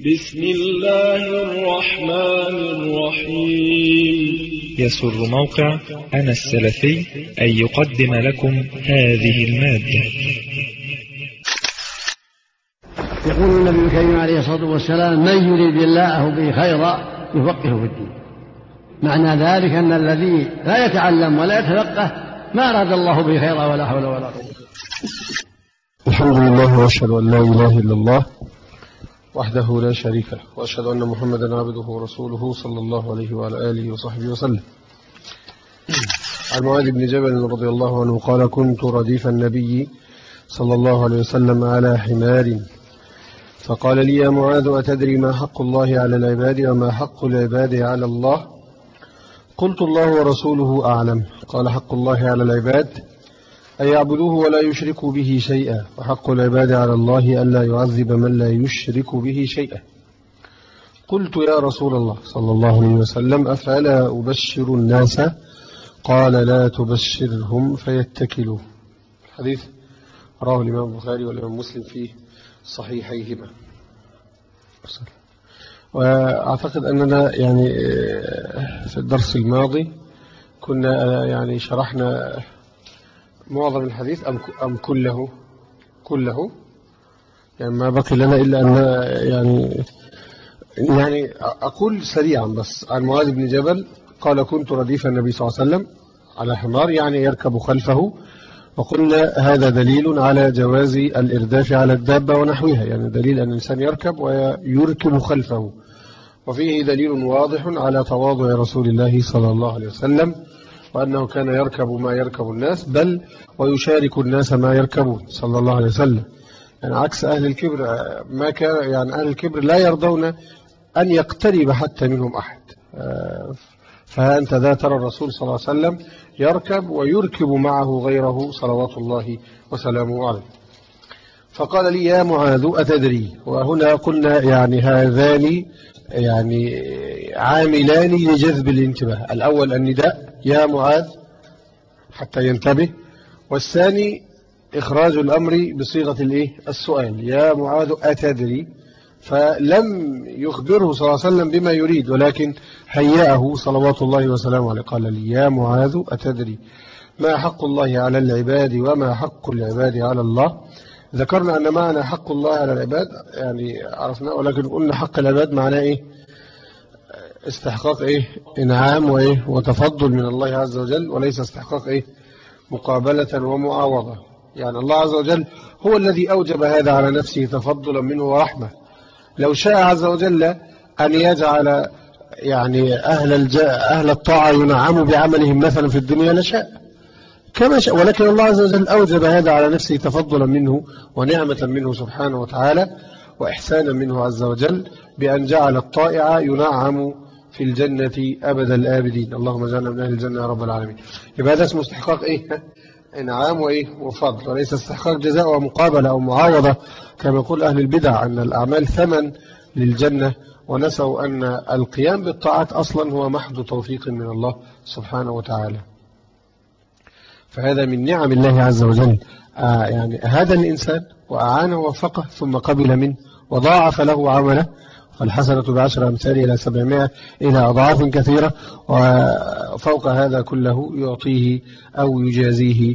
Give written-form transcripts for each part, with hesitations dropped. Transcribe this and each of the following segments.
بسم الله الرحمن الرحيم. يسر موقع أنا السلفي أن يقدم لكم هذه المادة. يقول النبي الكريم عليه الصلاة والسلام: من يريد الله به خيرا يفقهه في الدين. معنى ذلك أن الذي لا يتعلم ولا يتفقه ما أراد الله به خيرا ولا حول ولا قوة. الحمد لله وأشهد أن لا إله إلا الله وحده لا شريك له، وأشهد أن محمدا عبده ورسوله صلى الله عليه وعلى آله وصحبه وسلم. عن معاذ بن جبل رضي الله عنه قال: كنت رديف النبي صلى الله عليه وسلم على حمار، فقال لي: يا معاذ، أتدري ما حق الله على العباد وما حق العباد على الله؟ قلت: الله ورسوله أعلم. قال: حق الله على العباد أن يعبدوه ولا يشركوا به شيئا، وحق العباد على الله ألا يعذب من لا يشرك به شيئا. قلت: يا رسول الله صلى الله عليه وسلم، أفلا أبشر الناس؟ قال: لا تبشرهم فيتكلوا. الحديث رواه الإمام البخاري والإمام مسلم في صحيحيهما. وأعتقد أننا يعني في الدرس الماضي كنا يعني شرحنا معظم الحديث أم كله يعني ما بقي لنا إلا أن يعني أقول سريعا بس. عن معاذ بن جبل قال: كنت رديف النبي صلى الله عليه وسلم على حمار، يعني يركب خلفه، وقلنا هذا دليل على جواز الإرداف على الدابة ونحوها، يعني دليل أن الإنسان يركب ويركب خلفه، وفيه دليل واضح على تواضع رسول الله صلى الله عليه وسلم، وأنه كان يركب ما يركب الناس، بل ويشارك الناس ما يركبون صلى الله عليه وسلم. يعني عكس أهل الكبر، ما كان يعني أهل الكبر لا يرضون أن يقترب حتى منهم أحد. فأنت ذا ترى الرسول صلى الله عليه وسلم يركب ويركب معه غيره صلوات الله وسلامه عليه. فقال لي: يا معاذ، أتدري؟ وهنا قلنا يعني هذان يعني عاملان لجذب الانتباه. الأول النداء يا معاذ حتى ينتبه، والثاني إخراج الأمر بصيغة السؤال: يا معاذ أتدري؟ فلم يخبره صلى الله عليه وسلم بما يريد، ولكن هيأه صلوات الله وسلامه عليه. قال لي: يا معاذ أتدري ما حق الله على العباد وما حق العباد على الله؟ ذكرنا أن معنى حق الله على العباد يعني عرفنا، ولكن قلنا حق العباد معناه استحقاق إنعام وتفضل من الله عز وجل، وليس استحقاق مقابلة ومعاوضة. يعني الله عز وجل هو الذي أوجب هذا على نفسه تفضلا منه ورحمة. لو شاء عز وجل أن يجعل يعني أهل الطاعة ينعموا بعملهم مثلا في الدنيا لشاء كما شاء، ولكن الله عز وجل أوجب هذا على نفسه تفضلا منه ونعمة منه سبحانه وتعالى وإحسانا منه عز وجل، بأن جعل الطائع ينعم في الجنة أبد الآبدين. اللهم اجعلنا من أهل الجنة يا رب العالمين. يبقى هذا اسمه استحقاق إنعام وفضل، وليس استحقاق جزاء ومقابلة أو معاوضة كما يقول أهل البدع أن الأعمال ثمن للجنة، ونسوا أن القيام بالطاعات أصلا هو محض توفيق من الله سبحانه وتعالى. فهذا من نعم الله عز وجل، يعني هذا الإنسان وأعانه ووفقه ثم قبل منه وضاعف له عمله، فالحسنة بعشر أمثال إلى 700 إلى أضعاف كثيرة، وفوق هذا كله يعطيه أو يجازيه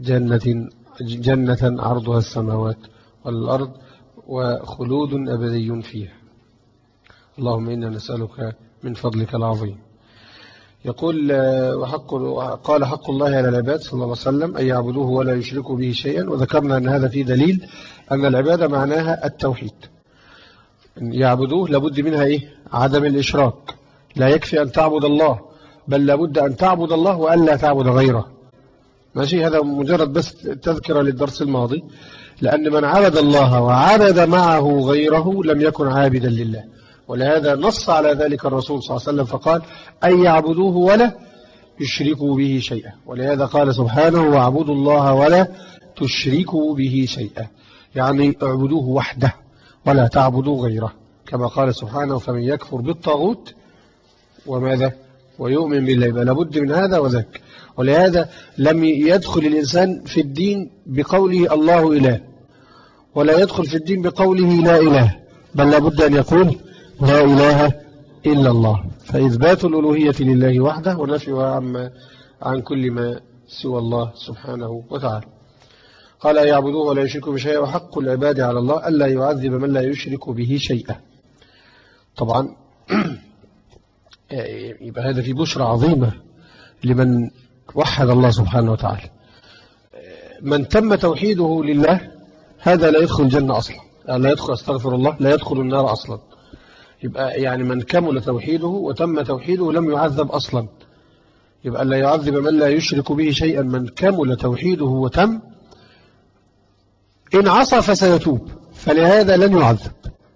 جنة عرضها السماوات والأرض وخلود أبدي فيها. اللهم إنا نسألك من فضلك العظيم. يقول: قال: حق الله على العباد صلى الله عليه وسلم أن يعبدوه ولا يشركوا به شيئا. وذكرنا أن هذا فيه دليل أن العبادة معناها التوحيد، يعبدوه لابد منها عدم الإشراك. لا يكفي أن تعبد الله، بل لابد أن تعبد الله وأن لا تعبد غيره. ماشي، هذا مجرد بس تذكرة للدرس الماضي، لأن من عبد الله وعبد معه غيره لم يكن عابدا لله، ولهذا نص على ذلك الرسول صلى الله عليه وسلم فقال: أن يعبدوه ولا يشركوا به شيئا. ولهذا قال سبحانه: واعبدوا الله ولا تشركوا به شيئا، يعني اعبدوه وحده ولا تعبدوا غيره، كما قال سبحانه: فمن يكفر بالطاغوت وماذا ويؤمن بالله. يبقى لابد من هذا وذاك. ولهذا لم يدخل الإنسان في الدين بقوله الله إله، ولا يدخل في الدين بقوله لا إله، بل لابد أن يقول لا إله إلا الله، فإثبات الألوهية لله وحده ونفيها عن كل ما سوى الله سبحانه وتعالى. قال يعبدوه ولا يشركوا بشيء، وحق العباد على الله ألا يعذب من لا يشرك به شيئا. طبعا يبقى هذا في بشرى عظيمة لمن وحد الله سبحانه وتعالى. من تم توحيده لله هذا لا يدخل الجنة أصلا، لا يدخل، استغفر الله، لا يدخل النار أصلا. يبقى يعني من كمل توحيده وتم توحيده لم يعذب أصلا. يبقى لا يعذب من لا يشرك به شيئا، من كمل توحيده وتم. إن عصى فسيتوب، فلهذا لن يعذب.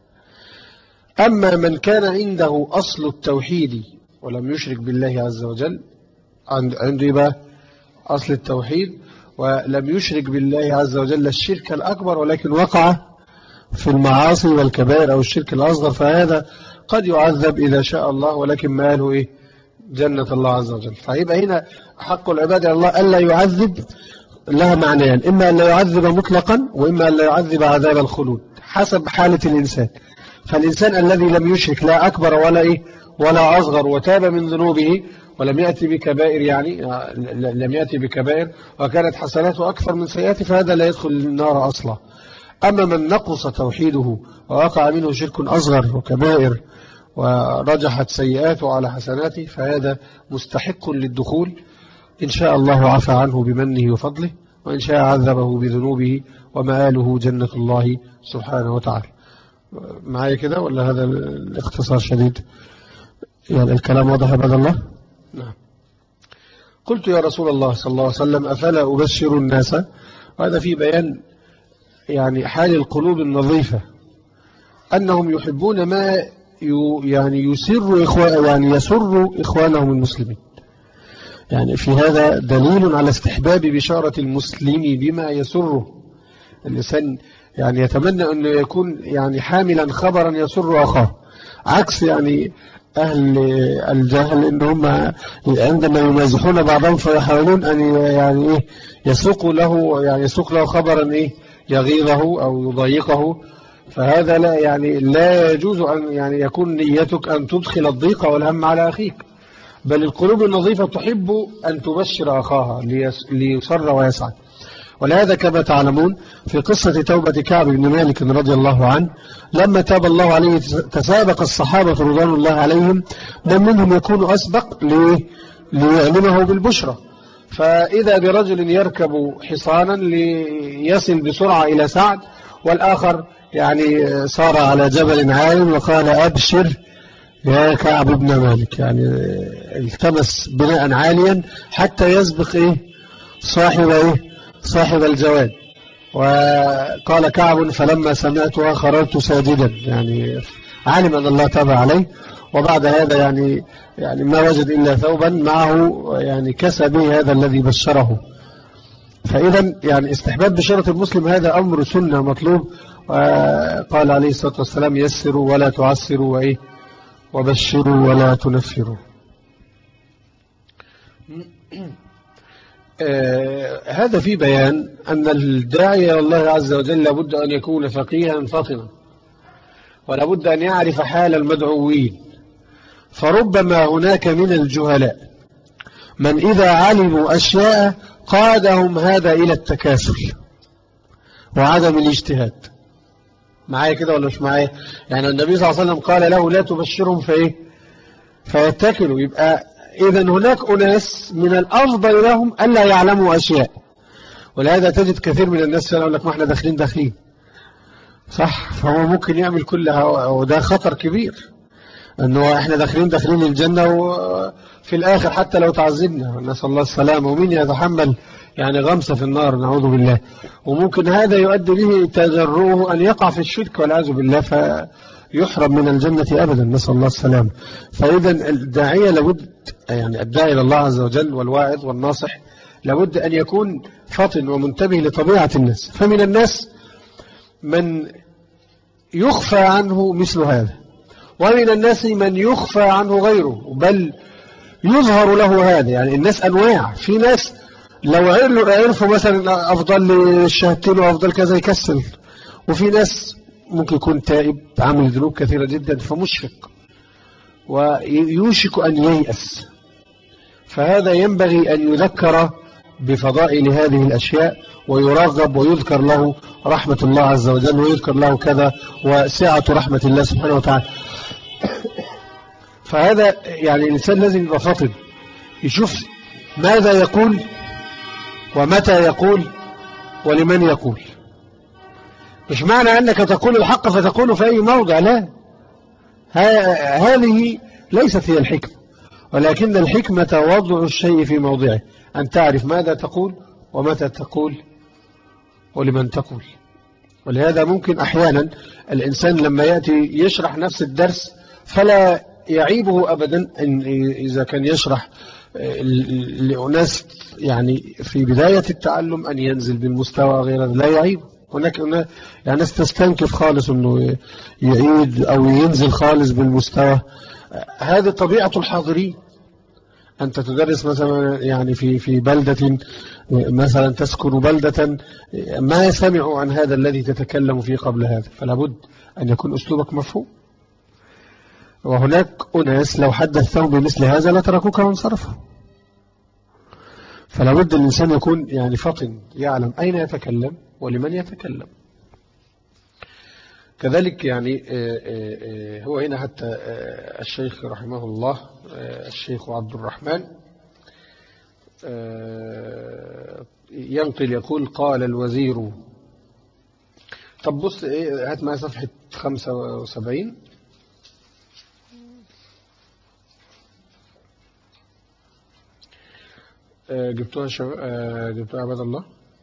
أما من كان عنده أصل التوحيد ولم يشرك بالله عز وجل، عنده بقى أصل التوحيد ولم يشرك بالله عز وجل الشرك الأكبر، ولكن وقع في المعاصي والكبائر أو الشرك الأصغر، فهذا قد يعذب إذا شاء الله، ولكن ما له جنة الله عز وجل. فيبقى هنا حق العباد على الله ألا يعذب لها معنيان، إما أن لا يعذب مطلقا، وإما أن لا يعذب عذاب الخلود حسب حالة الإنسان. فالإنسان الذي لم يشرك لا أكبر ولا أصغر وتاب من ذنوبه ولم يأتي بكبائر، يعني لم يأتي بكبائر وكانت حسناته أكثر من سيئاته، فهذا لا يدخل النار أصلا. أما من نقص توحيده ووقع منه شرك أصغر وكبائر ورجحت سيئاته على حسناته، فهذا مستحق للدخول. إن شاء الله عفى عنه بمنه وفضله، وإن شاء عذبه بذنوبه، ومآله جنة الله سبحانه وتعالى. معايا كده ولا هذا الاختصار شديد؟ يعني الكلام واضح عباد الله؟ نعم. قلت يا رسول الله صلى الله عليه وسلم أفلا أبشر الناس؟ وهذا في بيان يعني حال القلوب النظيفة، أنهم يحبون ما يعني يسر إخوانهم المسلمين. يعني في هذا دليل على استحباب بشارة المسلم بما يسره. الإنسان يعني يتمنى أنه يكون يعني حاملا خبرا يسر أخاه، عكس يعني أهل الجهل إنهم عندما يمازحون بعضهم فيحاولون أن يعني يسوق له خبرا يغيظه أو يضايقه. فهذا لا يجوز أن يعني يكون نيتك أن تدخل الضيق والهم على أخيك، بل القلوب النظيفة تحب أن تبشر أخاها ليسر ويسعد. ولهذا كما تعلمون في قصة توبة كعب بن مالك رضي الله عنه، لما تاب الله عليه تسابق الصحابة رضوان الله عليهم من منهم يكون أسبق ليعلمه بالبشرى. فإذا برجل يركب حصانا ليصل بسرعة إلى سعد، والآخر يعني صار على جبل عال وقال أبشر يا كعب بن مالك، يعني التمس بناء عاليا حتى يسبق صاحب الجواد. وقال كعب فلما سمعتها خررت ساجدا، يعني علم أن الله تاب عليه، وبعد هذا يعني ما وجد إلا ثوبا معه يعني كسى به هذا الذي بشره. فإذا يعني استحباب بشارة المسلم هذا أمر سنة مطلوب. قال عليه الصلاة والسلام يسروا ولا تعسروا وبشروا ولا تنفروا. هذا في بيان أن الداعي إلى الله عز وجل لابد أن يكون فقيها فطنا، ولابد أن يعرف حال المدعوين. فربما هناك من الجهلاء من إذا علموا أشياء قادهم هذا إلى التكاسل وعدم الاجتهاد. معايا كده ولا مش معايا؟ يعني النبي صلى الله عليه وسلم قال له لا تبشرهم فيتكلوا. يبقى إذا هناك أناس من الأفضل لهم ألا يعلموا أشياء، ولهذا تجد كثير من الناس يقول لك ما احنا داخلين صح، فهو ممكن يعمل كلها، وده خطر كبير أنه احنا داخلين الجنة، وفي الآخر حتى لو تعذبنا نسأل الله السلامة، ومين يتحمل يعني غمسة في النار نعوذ بالله. وممكن هذا يؤدي به تجرؤه أن يقع في الشرك والعياذ بالله فيحرم من الجنة أبدا نسأل الله السلامة. فإذا الداعية لابد يعني الداعي إلى الله عز وجل والواعظ والناصح لابد أن يكون فطن ومنتبه لطبيعة الناس. فمن الناس من يخفى عنه مثل هذا، ومن الناس من يخفى عنه غيره بل يظهر له هذا. يعني الناس أنواع، في ناس لو عرفوا مثلا أفضل الشهادتين وأفضل كذا يكسل، وفي ناس ممكن يكون تائب عامل ذنوب كثيرة جدا فمشفق ويوشك أن ييأس، فهذا ينبغي أن يذكر بفضائل هذه الأشياء ويرغب ويذكر له رحمة الله عز وجل ويذكر له كذا وسعة رحمة الله سبحانه وتعالى. فهذا يعني الإنسان لازم يبقى فاطن يشوف ماذا يقول ومتى يقول ولمن يقول. مش معنى أنك تقول الحق فتقول في أي موضع، لا، هذه ليست هي الحكمة، ولكن الحكمة وضع الشيء في موضعه، أن تعرف ماذا تقول ومتى تقول ولمن تقول. ولهذا ممكن أحيانا الإنسان لما يأتي يشرح نفس الدرس فلا يعيبه أبدا إن إذا كان يشرح لأناس يعني في بداية التعلم أن ينزل بالمستوى غير لا يعيب. هناك يعني ناس تستنكف خالص أنه يعيد أو ينزل خالص بالمستوى. هذه طبيعة الحاضرين. أنت تدرس مثلا يعني في بلدة مثلا تسكن بلدة ما سمعوا عن هذا الذي تتكلم فيه قبل هذا، فلا بد أن يكون أسلوبك مفهوم. وهناك أناس لو حدثتهم بمثل هذا لتركوك وانصرفوا. فلا بد الإنسان يكون يعني فطن يعلم أين يتكلم ولمن يتكلم. كذلك يعني هو هنا حتى الشيخ رحمه الله الشيخ عبد الرحمن ينقل يقول قال الوزير. طب بص هات معي صفحة 75. جبتوها جبتوها عباد الله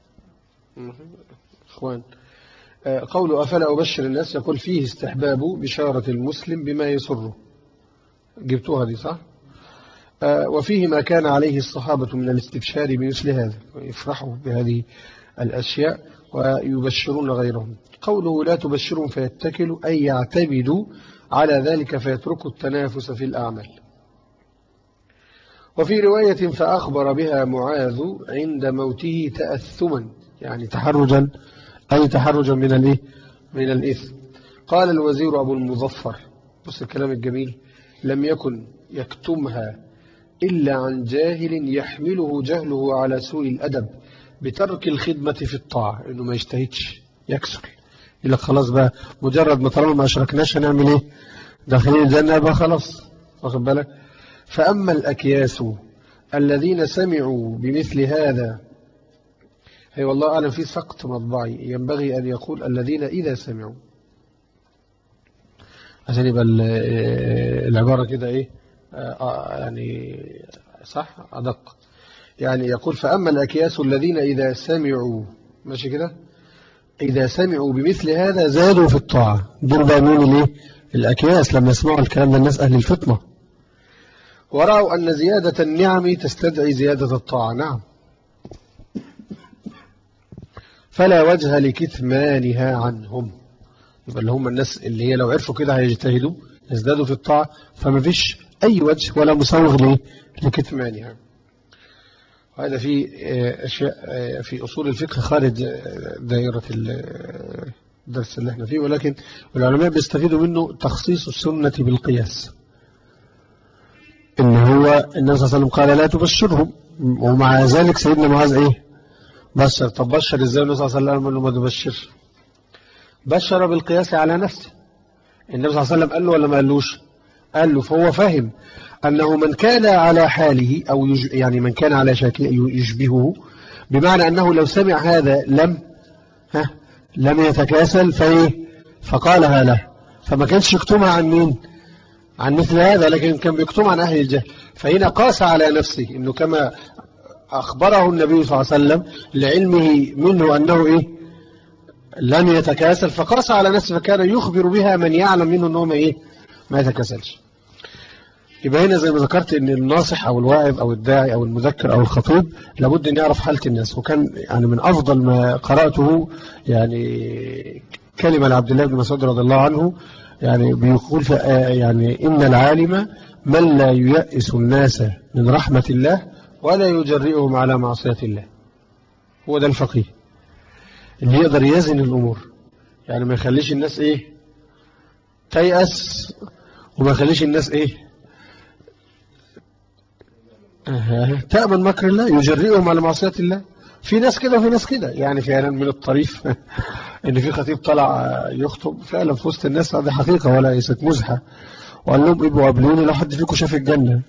اخوان. قوله أفلا أبشر الناس، يقول فيه استحباب بشارة المسلم بما يسره. جبتوها دي صح؟ وفيه ما كان عليه الصحابة من الاستبشار بمثل هذا، ويفرحوا بهذه الأشياء ويبشرون غيرهم. قوله لا تبشرهم فيتكلوا أي يعتمدوا على ذلك فيتركوا التنافس في الأعمال. وفي رواية فأخبر بها معاذ عند موته تأثما، يعني تحرجا، أي تحرجا من الإثم. قال الوزير أبو المظفر، بص الكلام الجميل، لم يكن يكتمها إلا عن جاهل يحمله جهله على سوء الأدب بترك الخدمة في الطاعة، إنه ما يجتهدش يكسر، يقول لك خلاص بقى مجرد ما طالما ما أشركناش هنعمل إيه؟ داخلين الجنة بقى خلاص، واخد بالك؟ فأما الأكياس الذين سمعوا بمثل هذا، هي والله أعلم في سقط مطبعي، ينبغي أن يقول الذين إذا سمعوا، عشان يبقى العبارة كده إيه يعني صح أدق. يعني يقول فأما الأكياس الذين إذا سمعوا، ماشي كده، إذا سمعوا بمثل هذا زادوا في الطاعة. دول بقى مين الأكياس لما يسمعوا الكلام ده الناس أهل الفطنة، ورأوا أن زيادة النعم تستدعي زيادة الطاعة. نعم، فلا وجه لكتمانها عنهم. يبقى اللي هم الناس اللي هي لو عرفوا كده هيجتهدوا يزدادوا في الطاعة، فما فيش أي وجه ولا مسوغ لكتمانها. وهذا في أشياء في أصول الفقه خارج دائرة الدرس اللي احنا فيه، ولكن العلماء بيستفيدوا منه تخصيص السنة بالقياس. إن هو النبي صلى الله عليه وسلم قال لا تبشرهم، ومع ذلك سيدنا معاذ إيه؟ بشر. طب بشر إزاي النبي صلى الله عليه وسلم قال له ما تبشر؟ بشر بالقياس على نفسه. النبي صلى الله عليه وسلم قال له ولا ما قالوش؟ قال له. فهو فهم أنه من كان على حاله أو يعني من كان على شكله يشبهه، بمعنى أنه لو سمع هذا لم يتكاسل فقالها له، فما كانش يكتمها عن مين؟ عن مثل هذا، لكن كان بيكتم عن أهل الجهل. فهنا قاس على نفسه، إنه كما أخبره النبي صلى الله عليه وسلم لعلمه منه أنه لم يتكاسل، فقاس على نفسه، فكان يخبر بها من يعلم منه أنه ما يتكاسلش. يبقى هنا زي ما ذكرت ان الناصح او الواعظ او الداعي او المذكر او الخطيب لابد ان يعرف حالة الناس. وكان يعني من افضل ما قرأته يعني كلمة لعبد الله بن مسعود رضي الله عنه، يعني بيقول يعني ان العالم من لا ييأس الناس من رحمة الله ولا يجرئهم على معصية الله. هو ده الفقيه اللي يقدر يزن الامور، يعني ما يخليش الناس ايه تيأس، وما يخليش الناس ايه تأمن مكر الله، يجرئهم على معصية الله. في ناس كده وفي ناس كده. يعني فعلا من الطريف ان في خطيب طلع يخطب فعلا في وسط الناس، هذه حقيقة ولا ليست مزحة، وقال لهم ابقوا قابلوني لو حد فيكم شاف الجنة.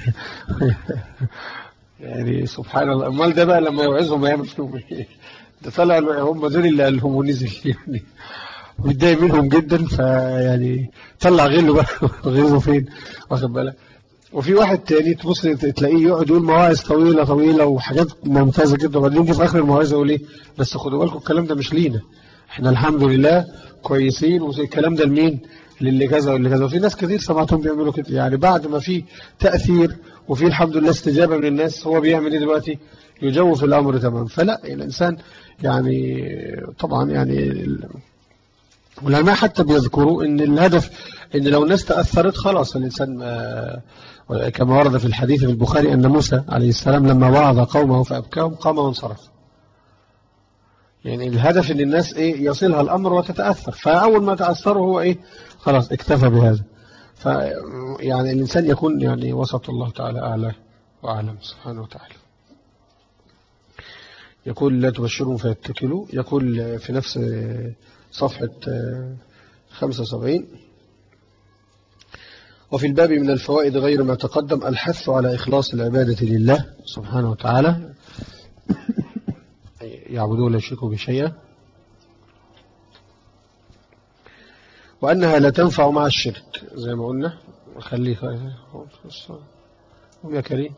يعني سبحان الله. امال ده بقى لما يوعظهم يعمل فيهم ايه؟ ده طلع هم دول اللي قال لهم ونزل يعني، ويتضايق منهم جدا. فيعني طلع غله بقى غله فين، واخد بالك. وفي واحد تاني تبص تلاقيه يقعد يقول مواعظ طويله طويله وحاجات ممتازه جدا، وبعدين يجي في اخر المواعظ يقول ايه بس خدوا بالكم الكلام ده مش لينا، احنا الحمد لله كويسين، والكلام ده لمين؟ للي كذا واللي كذا. وفي ناس كتير سمعتهم بيعملوا كده. يعني بعد ما في تأثير وفي الحمد لله استجابة من الناس، هو بيعمل ايه دلوقتي؟ يجوف الأمر تمام. فلا الإنسان يعني طبعا يعني والعلماء حتى بيذكروا ان الهدف ان لو الناس تأثرت خلاص الإنسان كما ورد في الحديث في البخاري أن موسى عليه السلام لما وعظ قومه فأبكاهم قام وانصرف. يعني الهدف ان الناس ايه يصلها الامر وتتأثر، فاول ما تأثروا هو ايه خلاص اكتفى بهذا. يعني الانسان يكون يعني وسط الله تعالى اعلى واعلم سبحانه وتعالى. يقول لا تبشرهم فيتكلوا. يقول في نفس صفحة 75 وفي الباب من الفوائد غير ما تقدم الحث على إخلاص العبادة لله سبحانه وتعالى، يعبدون لا يشركوا بشيئا، وأنها لا تنفع مع الشرك زي ما قلنا. خليه يا كريم.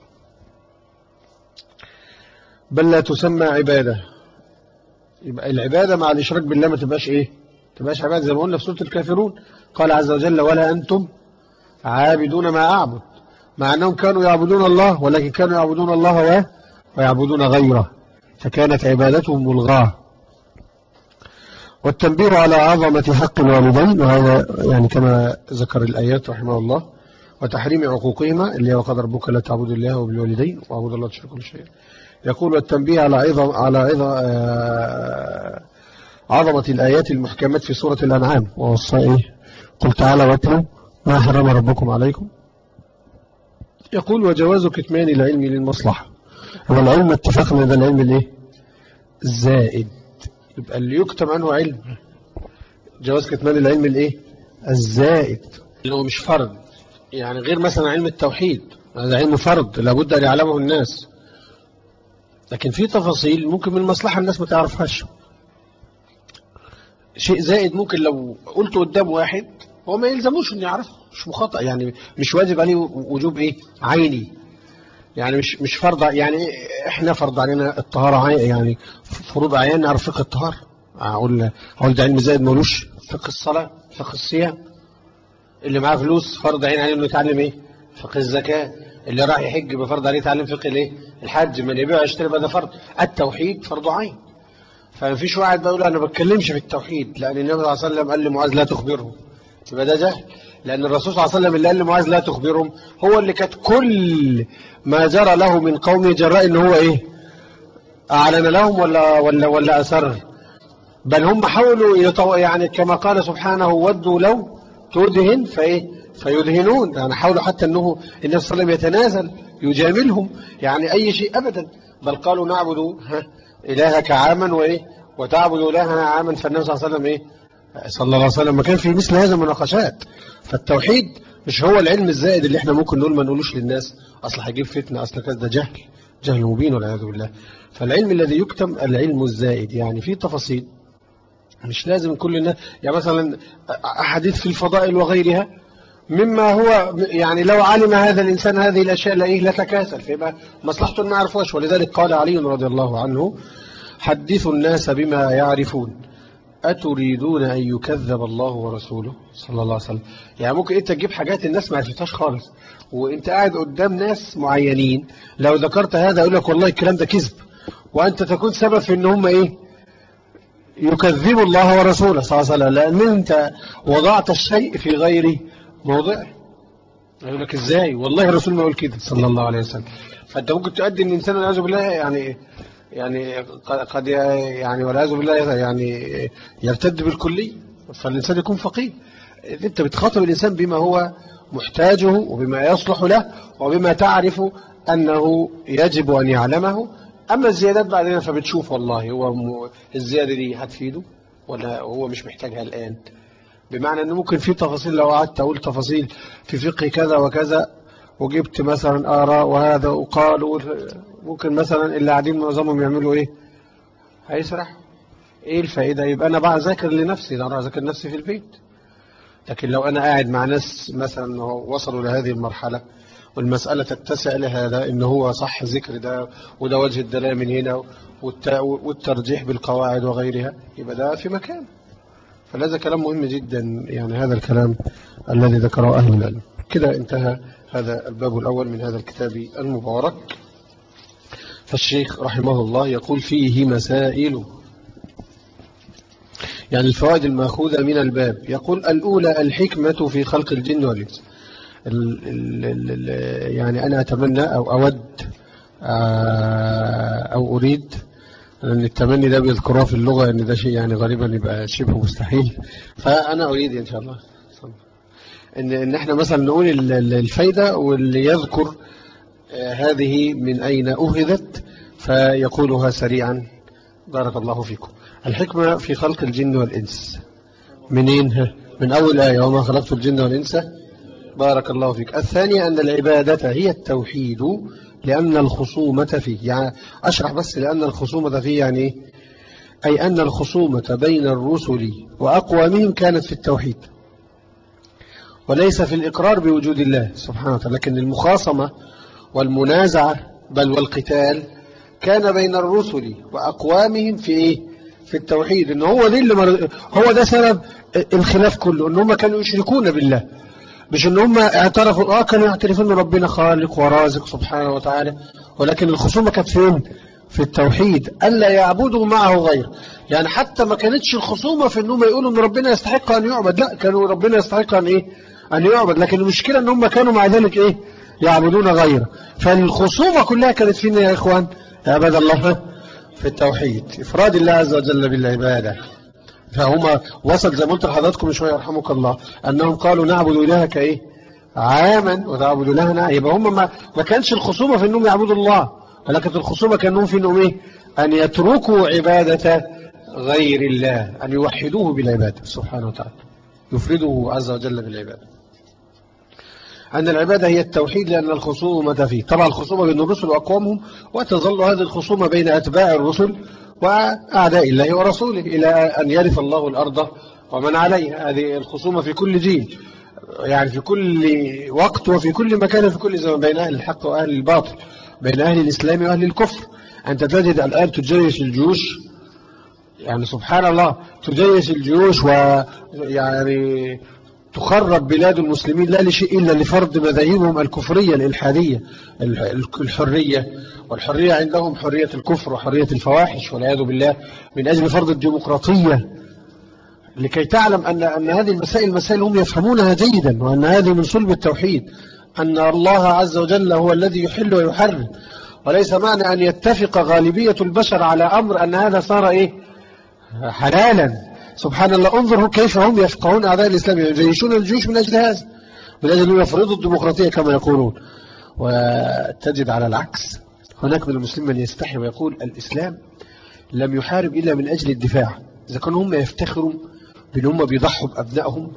بل لا تسمى عبادة. يبقى العبادة مع الإشراك بالله ما تبقاش إيه؟ تبقاش عبادة زي ما قلنا في سورة الكافرون. قال عز وجل ولا أنتم عابدون ما أعبد، مع أنهم كانوا يعبدون الله، ولكن كانوا يعبدون الله ويعبدون غيره، فكانت عبادتهم ملغاة. والتنبيه على عظمة حق الوالدين، وهذا يعني كما ذكر الآيات رحمه الله، وتحريم عقوقهما اللي هو قال ربك لا تعبدوا الله وبالوالدين وعبدوا الله تشركوا كل شيء. يقول والتنبيه على عظمة الآيات المحكمات في سورة الأنعام، ووصى إيه؟ قل تعالى واتلوا ما حرم ربكم عليكم. يقول وجواز كتمان العلم للمصلحة. هو العلم اتفقنا ده العلم الايه الزائد، يبقى اللي يكتم عنه علم. جواز كتمان العلم الايه الزائد اللي هو مش فرض، يعني غير مثلا علم التوحيد هذا علم فرض لابد ان يعلمه الناس، لكن في تفاصيل ممكن من المصلحة الناس ما تعرفهاش. شيء زائد ممكن لو قلت قدام واحد هو ما يلزموش انه يعرفه، مش مخاطئ، يعني مش واجب عليه وجوب ايه عيني، يعني مش فرض. يعني احنا فرض علينا الطهارة يعني فروض عيان نعرف فقه الطهارة. اقول ده علم زائد ملوش فقه الصلاة فقه الصيام. اللي معاه فلوس فرض عين عليه انه يتعلم ايه فقه الزكاة. اللي راح يحج بفرض عليه يتعلم فقه الايه الحج. من يبيع يشتري بقى ده فرض. التوحيد فرض عين. فمفيش واحد بيقول انا ما بتكلمش في التوحيد، لان النبي صلى الله عليه وسلم قال لمعاذ لا تخبرهم، يبقى ده جهل. لأن الرسول صلى الله عليه وسلم اللي قال لمعاذ لا تخبرهم هو اللي كانت كل ما جرى له من قومه جراء إن هو إيه أعلن لهم ولا أسر. بل هم حاولوا يعني كما قال سبحانه ودوا لو تدهن فيدهنون. يعني حاولوا حتى أنه النبي صلى الله عليه وسلم يتنازل يجاملهم يعني أي شيء أبدا. بل قالوا نعبد إلهك عاما وتعبد إلهنا عاما. فالنبي صلى الله عليه وسلم صلى الله عليه وسلم ما كان في مثل هذا المناقشات. فالتوحيد مش هو العلم الزائد اللي احنا ممكن نقول ما نقولوش للناس اصل هيجيب فتنه اصل كذا، ده جهل مبين والعياذ بالله. فالعلم الذي يكتم العلم الزائد، يعني في تفاصيل مش لازم كل الناس. يعني مثلا احاديث في الفضائل وغيرها مما هو يعني لو علم هذا الانسان هذه الاشياء لا تكاسل، فيبقى مصلحته ما يعرفوش. ولذلك قال علي رضي الله عنه حدثوا الناس بما يعرفون أتريدون أن يكذب الله ورسوله صلى الله عليه وسلم. يعني ممكن أنت تجيب حاجات الناس ما عرفتهاش خالص، وأنت قاعد قدام ناس معينين لو ذكرت هذا يقول لك والله الكلام ده كذب، وأنت تكون سبب في أن هم يكذبوا الله ورسوله صلى الله عليه وسلم، لأن أنت وضعت الشيء في غير موضعه. يقول لك إزاي والله الرسول ما يقول كده صلى الله عليه وسلم. فأنت ممكن تؤدي الإنسان والعياذ بالله يعني قد يعني والعياذ بالله يعني يرتد بالكلي، فالإنسان يكون فقيه. أنت بتخاطب الإنسان بما هو محتاجه وبما يصلح له وبما تعرف أنه يجب أن يعلمه. أما الزيادات بعدين فبتشوف والله هو الزيادة دي هتفيده ولا هو مش محتاجها الآن. بمعنى أنه ممكن في تفاصيل، لو قعدت أقول تفاصيل في فقه كذا وكذا وجبت مثلا آراء وهذا وقالوا، ممكن مثلا اللي قاعدين معظمهم يعملوا إيه؟ هيسرح. إيه الفائدة؟ يبقى أنا بقى أذاكر لنفسي، أنا أذاكر نفسي في البيت. لكن لو أنا قاعد مع ناس مثلا وصلوا لهذه المرحلة والمسألة تتسع لهذا، إن هو صح ذكر ده وده وجه الدلالة من هنا والترجيح بالقواعد وغيرها، يبقى ده في مكان. فهذا كلام مهم جدا، يعني هذا الكلام الذي ذكره أهل العلم. كده انتهى هذا الباب الأول من هذا الكتاب المبارك. فالشيخ رحمه الله يقول فيه مسائل، يعني الفوائد المأخوذة من الباب. يقول الأولى الحكمة في خلق الجن والإنس. يعني أنا أتمنى أو أود أو أريد، لأن التمني ده بيذكره في اللغة أن ده شيء يعني غالبا يبقى شبه مستحيل، فأنا أريد إن شاء الله إن إحنا مثلا نقول الفايدة واللي يذكر هذه من أين أخذت فيقولها سريعا. بارك الله فيكم. الحكمة في خلق الجن والإنس منين؟ من أول آية وما خلقت الجن والإنس. بارك الله فيك. الثانية أن العبادة هي التوحيد لأن الخصومة فيه، يعني أشرح بس لأن الخصومة فيه يعني أي أن الخصومة بين الرسل وأقوامهم كانت في التوحيد وليس في الإقرار بوجود الله سبحانه وتعالى، لكن المخاصمة والمنازعة بل والقتال كان بين الرسل وأقوامهم في إيه؟ في التوحيد. إن هو هو ده سبب الخلاف كله، إن هم كانوا يشركون بالله، مش إن هم اعترفوا كانوا يعترفون ربنا خالق ورازق سبحانه وتعالى، ولكن الخصومة كانت فين؟ في التوحيد، ألا يعبدوا معه غيره. يعني حتى ما كانتش الخصومة في إنهم يقولوا إن ربنا يستحق أن يعبد، لا، كانوا ربنا يستحق أن إيه؟ أن يعبد، لكن المشكلة إن هم كانوا مع ذلك إيه؟ يعبدون غيره. فالخصومة كلها كانت فين يا إخوان؟ يا عباد الله في التوحيد، إفراد الله عز وجل بالعبادة. فهم وصل زي ما قلت لحضراتكم من شويه يرحمك الله أنهم قالوا نعبد إلهك إيه؟ عاما وتعبد إلهنا. يبقى هم ما كانش الخصومة في أنهم يعبدوا الله، ولكن الخصومة كانوا في أنهم إيه؟ أن يتركوا عبادة غير الله، أن يوحدوه بالعبادة سبحانه وتعالى، يفرده عز وجل بالعبادة. أن العبادة هي التوحيد لأن الخصومة فيه. طبعا الخصومة بين الرسل وأقوامهم، وتظل هذه الخصومة بين أتباع الرسل وأعداء الله ورسوله إلى أن يرث الله الأرض ومن عليها. هذه الخصومة في كل جيل، يعني في كل وقت وفي كل مكان في كل زمان، بين أهل الحق وأهل الباطل، بين أهل الإسلام وأهل الكفر. أنت تجد الآن تجيش الجيوش، يعني سبحان الله تجيش الجيوش ويعني تخرب بلاد المسلمين لا لشيء إلا لفرض مذاهبهم الكفرية الإلحادية، الحرية، والحرية عندهم حرية الكفر وحرية الفواحش والعياذ بالله، من أجل فرض الديمقراطية، لكي تعلم أن هذه المسائل هم يفهمونها جيدا، وأن هذه من صلب التوحيد، أن الله عز وجل هو الذي يحل ويحرم، وليس معنى أن يتفق غالبية البشر على أمر أن هذا صار إيه؟ حلالا. سبحان الله، انظروا كيف هم يفقهون أعداء الإسلام، يجيشون الجيوش من أجل هذا، من أجل أن يفرضوا الديمقراطية كما يقولون. وتجد على العكس هناك من المسلمين من يستحي ويقول الإسلام لم يحارب إلا من أجل الدفاع. إذا كانوا هم يفتخروا بأن هم بيضحوا بأبنائهم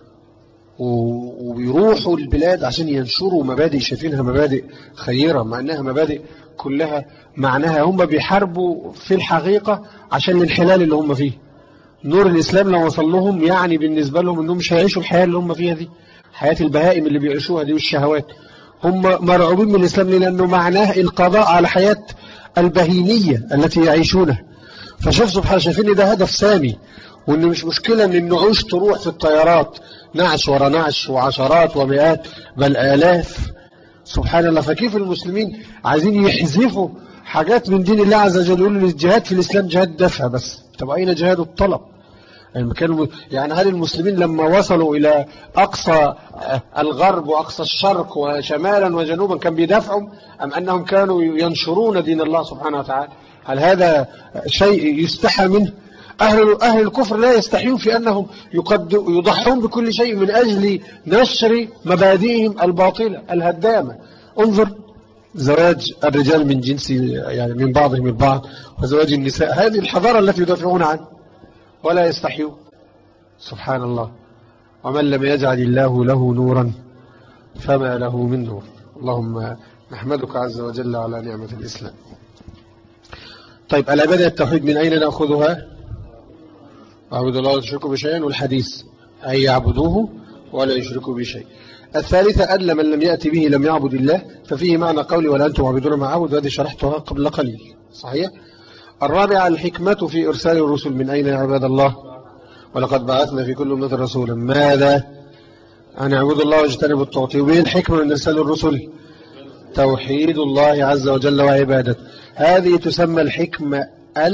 وبيروحوا البلاد عشان ينشروا مبادئ شايفينها مبادئ خيرة، مع أنها مبادئ كلها معناها هم بيحاربوا في الحقيقة عشان الانحلال اللي هم فيه. نور الإسلام لو وصل لهم يعني بالنسبة لهم أنهم مش هيعيشوا الحياة اللي هم فيها دي، حياة البهائم اللي بيعيشوها دي والشهوات. هم مرعوبين من الإسلام لأنه معناه القضاء على حياة البهيمية التي يعيشونها. فشوف سبحانه، شايفين ده هدف سامي، وإنه مش مشكلة أن النعوش تروح في الطيارات نعش ورا نعش وعشرات ومئات بل آلاف. سبحان الله. فكيف المسلمين عايزين يحذفوا حاجات من دين الله عز وجل، يقولوا الجهاد في الإسلام جهاد دفع بس. طب أين جهاد الطلب؟ يعني هل المسلمين لما وصلوا إلى أقصى الغرب وأقصى الشرق وشمالا وجنوبا كان بيدافعوا، أم أنهم كانوا ينشرون دين الله سبحانه وتعالى؟ هل هذا شيء يستحى منه؟ أهل الكفر لا يستحيون في أنهم يضحون بكل شيء من أجل نشر مبادئهم الباطلة الهدامة. انظر زواج الرجال من جنس يعني من بعضهم البعض وزواج النساء، هذه الحضارة التي يدافعون عنها ولا يستحيون. سبحان الله. ومن لم يجعل الله له نورا فما له من نور. اللهم نحمدك عز وجل على نعمة الإسلام. طيب العبادة التوحيد من أين نأخذها؟ اعبدوا الله ولا تشركوا بشيء، والحديث أي يعبدوه ولا يشركوا بشيء. الثالثة أن من لم يأتي به لم يعبد الله، ففيه معنى قولي ولا أنتم عبدون ما أعبد، وهذه شرحتها قبل قليل. صحيح. الرابعة الحكمة في إرسال الرسل. من أين يا عباد الله؟ ولقد بعثنا في كل أمة رسولا ماذا؟ أن اعبدوا الله واجتنبوا الطاغوت. وبين الحكمة من إرسال الرسل توحيد الله عز وجل وعبادته. هذه تسمى الحكمة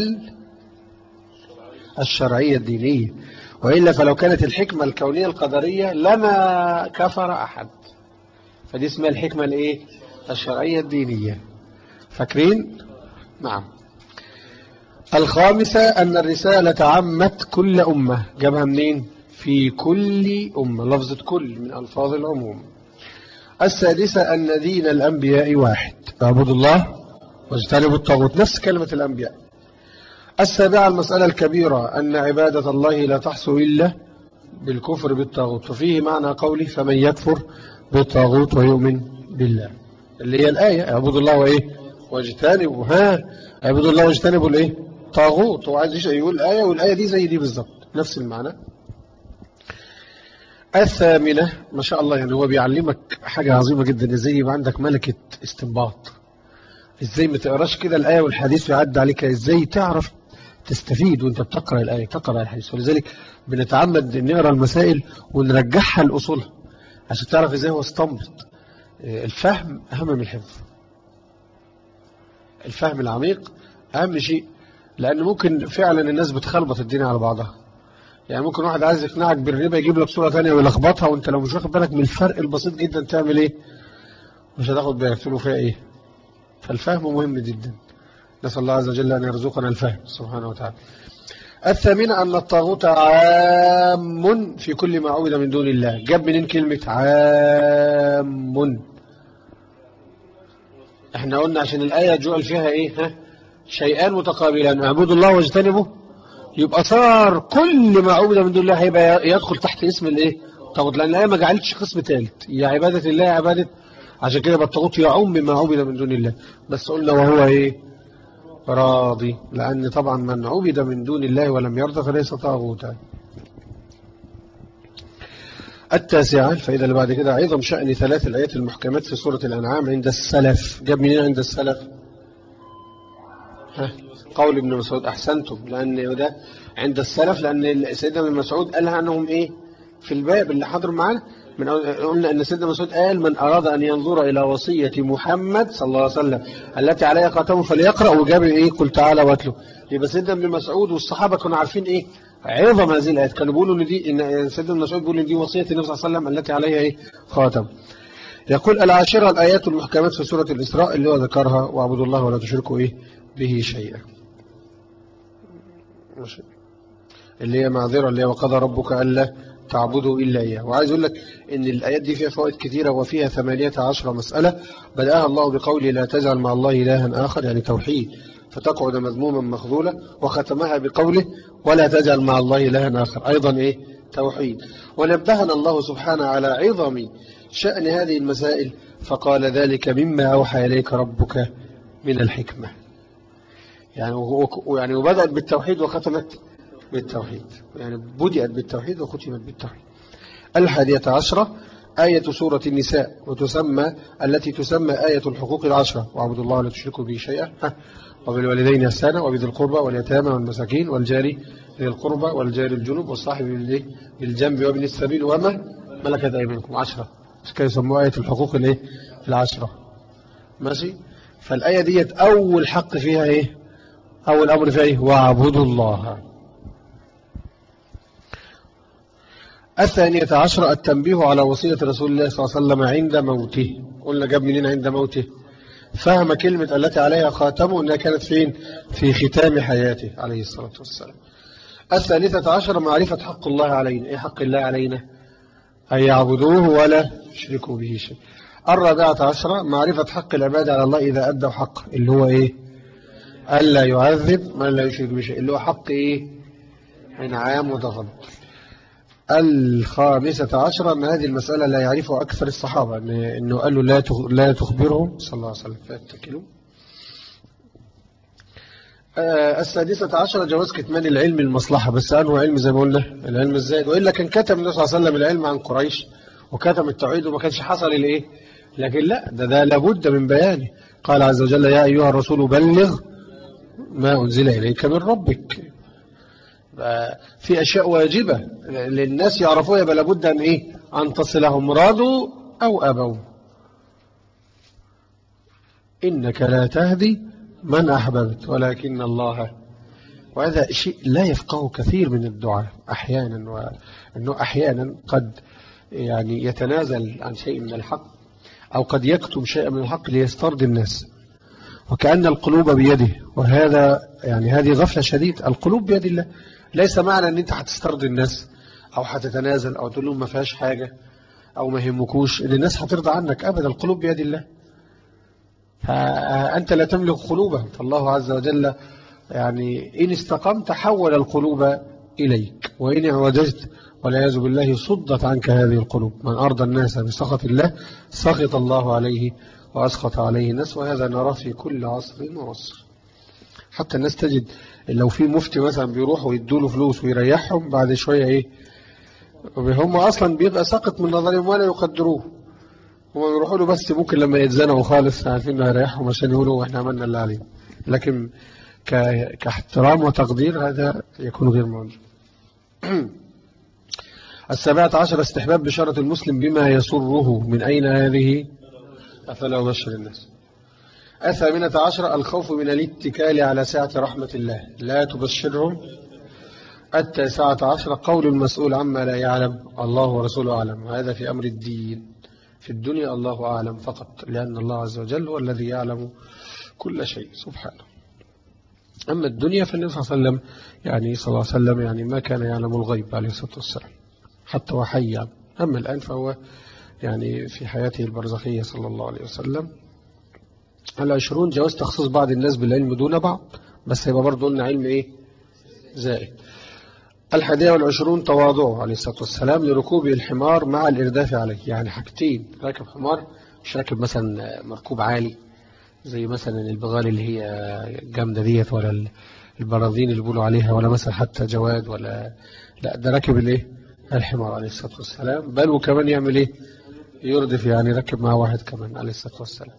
الشرعية الدينية، وإلا فلو كانت الحكمة الكونية القدرية لما كفر أحد. فدي اسمها الحكمة الشرعية الدينية. فاكرين؟ نعم. الخامسة أن الرسالة عمت كل أمة. جابها منين؟ في كل أمة، لفظة كل من ألفاظ العموم. السادسة أن دين الأنبياء واحد، اعبدوا الله واجتنبوا الطاغوت، نفس كلمة الأنبياء. السابعة المسألة الكبيرة أن عبادة الله لا تحصل إلا بالكفر بالطاغوت، وفيه معنى قوله فمن يكفر بالطاغوت ويؤمن بالله، اللي هي الآية اعبدوا الله واجتنبوا اعبدوا الله واجتنبوا طاغوت. هو عايز يقول الآية، والآية دي زي دي بالظبط نفس المعنى. الثامنة ما شاء الله، يعني هو بيعلمك حاجة عظيمة جدا، ازاي يبقى عندك ملكة استنباط، ازاي ما تقراش كده الآية والحديث يعد عليك، ازاي تعرف تستفيد وانت بتقرأ الآية تقرأ الحديث. ولذلك بنتعمد نقرأ المسائل ونرجعها لأصولها عشان تعرف ازاي هو استنبط. الفهم أهم من الحفظ، الفهم العميق أهم شيء، لأن ممكن فعلا الناس بتخلبط الدين على بعضها. يعني ممكن واحد عايز يقنعك بالربا يجيب لك صورة ثانية ويلخبطها، وانت لو مش واخد بالك من الفرق البسيط جدا تعمل مش هتاخد بالك، تقول فيها فالفهم مهم جدا. نسأل الله عز وجل أن يرزقنا الفهم سبحانه وتعالى. الثامنة أن الطاغوت عام في كل ما عبد من دون الله. جاب منين كلمة عام؟ احنا قلنا عشان الآية جعل فيها شيئان متقابلان، اعبدوا الله واجتنبوا، يبقى صار كل ما عبد من دون الله هيبقى يدخل تحت اسم الطاغوت، لأن الآية ما جعلتش قسم ثالث، يا عبادة الله يا عبادة، عشان كده الطاغوت يعم ما عبد من دون الله. بس قلنا وهو راضي، لأن طبعا من عبد من دون الله ولم يرضى فليس طاغوتا. التاسعة الفائدة اللي بعد كده عظم شأن ثلاث الآيات المحكمات في سورة الأنعام عند السلف. جاب منين عند السلف؟ قول ابن مسعود. أحسنتم، لأن ده عند السلف، لأن سيدنا ابن مسعود قالها أنهم في الباب اللي حضر معنا قلنا أن سيدنا مسعود قال من أراد أن ينظر إلى وصية محمد صلى الله عليه وسلم التي عليها خاتمه فليقرأ، وجاب قل تعالى واتلو. يبقى سيدنا ابن مسعود والصحابة كانوا عارفين عظم هذه الآيات، كانوا بيقولوا إن سيدنا ابن مسعود بيقول إن دي وصية النبي صلى الله عليه وسلم التي عليها خاتم. يقول العاشرة الآيات المحكمات في سورة الإسراء اللي هو ذكرها واعبدوا الله ولا تشركوا به شيئا، اللي هي معذرة، اللي هي وقضى ربك ألا تعبدوا إلا إياه. وعايز أقول لك إن الآيات دي فيها فوائد كثيرة، وفيها 18 مسألة. بدأها الله بقوله لا تجعل مع الله إلها آخر، يعني توحيد، فتقعد مذموما مخذولا، وختمها بقوله ولا تجعل مع الله إلها آخر، أيضا توحيد. ونبهنا الله سبحانه على عظم شأن هذه المسائل فقال ذلك مما أوحى إليك ربك من الحكمة. يعني وبدأت بالتوحيد وختمت بالتوحيد، يعني بدأت بالتوحيد وختمت بالتوحيد. 11 آية سورة النساء، التي تسمى آية الحقوق 10، واعبدوا الله ولا تشركوا به شيئا، وبالوالدين إحسانا وبذي القربى واليتامى والمساكين والجار ذي القربى والجار الجنوب والصاحب بالجنب وابن السبيل وما ملكت أيمانكم. 10 كي يسموها آية الحقوق 10. ماشي. فالآية ديت أول حق فيها أول أمر فيها واعبدوا الله. 12 التنبيه على وصية رسول الله صلى الله عليه وسلم عند موته. قلنا جاب منين عند موته؟ فهم كلمة التي عليها خاتمه أنها كانت فين؟ في ختام حياته عليه الصلاة والسلام. 13 معرفة حق الله علينا. إيه حق الله علينا؟ أن يعبدوه ولا يشركوا به شيء. 14 معرفة حق العباد على الله إذا أدوا حقه، اللي هو إيه؟ ألا يعذب من لا يشرك به شيء، اللي هو حق إيه؟ إنعام وتفضل. 15 أن هذه المسألة لا يعرفها أكثر الصحابة، أنه قال له لا تخبرهم صلى الله عليه وسلم فيتكلوا. 16 جواز كتمان العلم المصلحة، بس أنه علم زي ما قلنا العلم الزائد، وإلا كان كتم النبي صلى الله عليه وسلم العلم عن قريش وكتم التوحيد وما كانش حصل الإيه، لكن لا ده لابد من بيانه. قال عز وجل يا أيها الرسول بلغ ما أنزل إليك من ربك. في أشياء واجبة للناس يعرفوها يبقى لابد أن إيه، أن تصلهم رادوا أو أبوا. إنك لا تهدي من أحببت ولكن الله. وهذا شيء لا يفقه كثير من الدعاء أحيانا، وأنه أحيانا قد يعني يتنازل عن شيء من الحق أو قد يكتم شيء من الحق ليسترضي الناس، وكأن القلوب بيده. وهذا يعني هذه غفلة شديدة. القلوب بيد الله. ليس معنى أن أنت هتسترضي الناس أو هتتنازل أو تقول لهم ما فيهاش حاجة أو ما يهمكوش إن الناس هترضى عنك أبدا. القلوب بيد الله، فأنت لا تملك قلوبهم. فالله عز وجل يعني إن استقمت حول القلوب إليك، وإن اعوججت والعياذ بالله صدت عنك هذه القلوب. من أرضى الناس بسخط الله سخط الله عليه وأسخط عليه الناس، وهذا نراه في كل عصر وعصر. حتى الناس تجد لو في مفتي مثلا بيروحوا يدوا له فلوس ويريحهم، بعد شوية إيه، هم أصلا بيبقى سقط من نظرهم ولا يقدروه. هم يروحوا له بس ممكن لما يتزنقوا خالص عارفين انه هيريحهم عشان يقولوا احنا عملنا اللي علينا، لكن كاحترام وتقدير هذا يكون غير موجود. 17 استحباب بشارة المسلم بما يسره. من أين هذه؟ أفلا أبشر الناس. 18 الخوف من الاتكال على سعة رحمة الله، لا تبشرهم. 19 قول المسؤول عما لا يعلم الله ورسوله أعلم، وهذا في أمر الدين. في الدنيا الله أعلم فقط، لأن الله عز وجل هو الذي يعلم كل شيء سبحانه. أما الدنيا فالنبي صلى الله عليه وسلم يعني صلى الله عليه وسلم يعني ما كان يعلم الغيب عليه الصلاة والسلام حتى وحي. أما الآن فهو يعني في حياته البرزخية صلى الله عليه وسلم. 20 جواز تخصيص بعض الناس بالعلم دون بعض، بس يبقى برضه قلنا علم إيه زائد. 21 تواضعه عليه الصلاة والسلام لركوب الحمار مع الإرداف عليه. يعني حاجتين، راكب حمار مش راكب مثلا مركوب عالي زي مثلا البغال اللي هي جامدة ديت، ولا البراذين اللي بيقولوا عليها، ولا مثلا حتى جواد، ولا لا، ده راكب الايه الحمار عليه الصلاة والسلام. بل وكمان يعمل ايه، يردف، يعني ركب معه واحد كمان عليه الصلاة والسلام.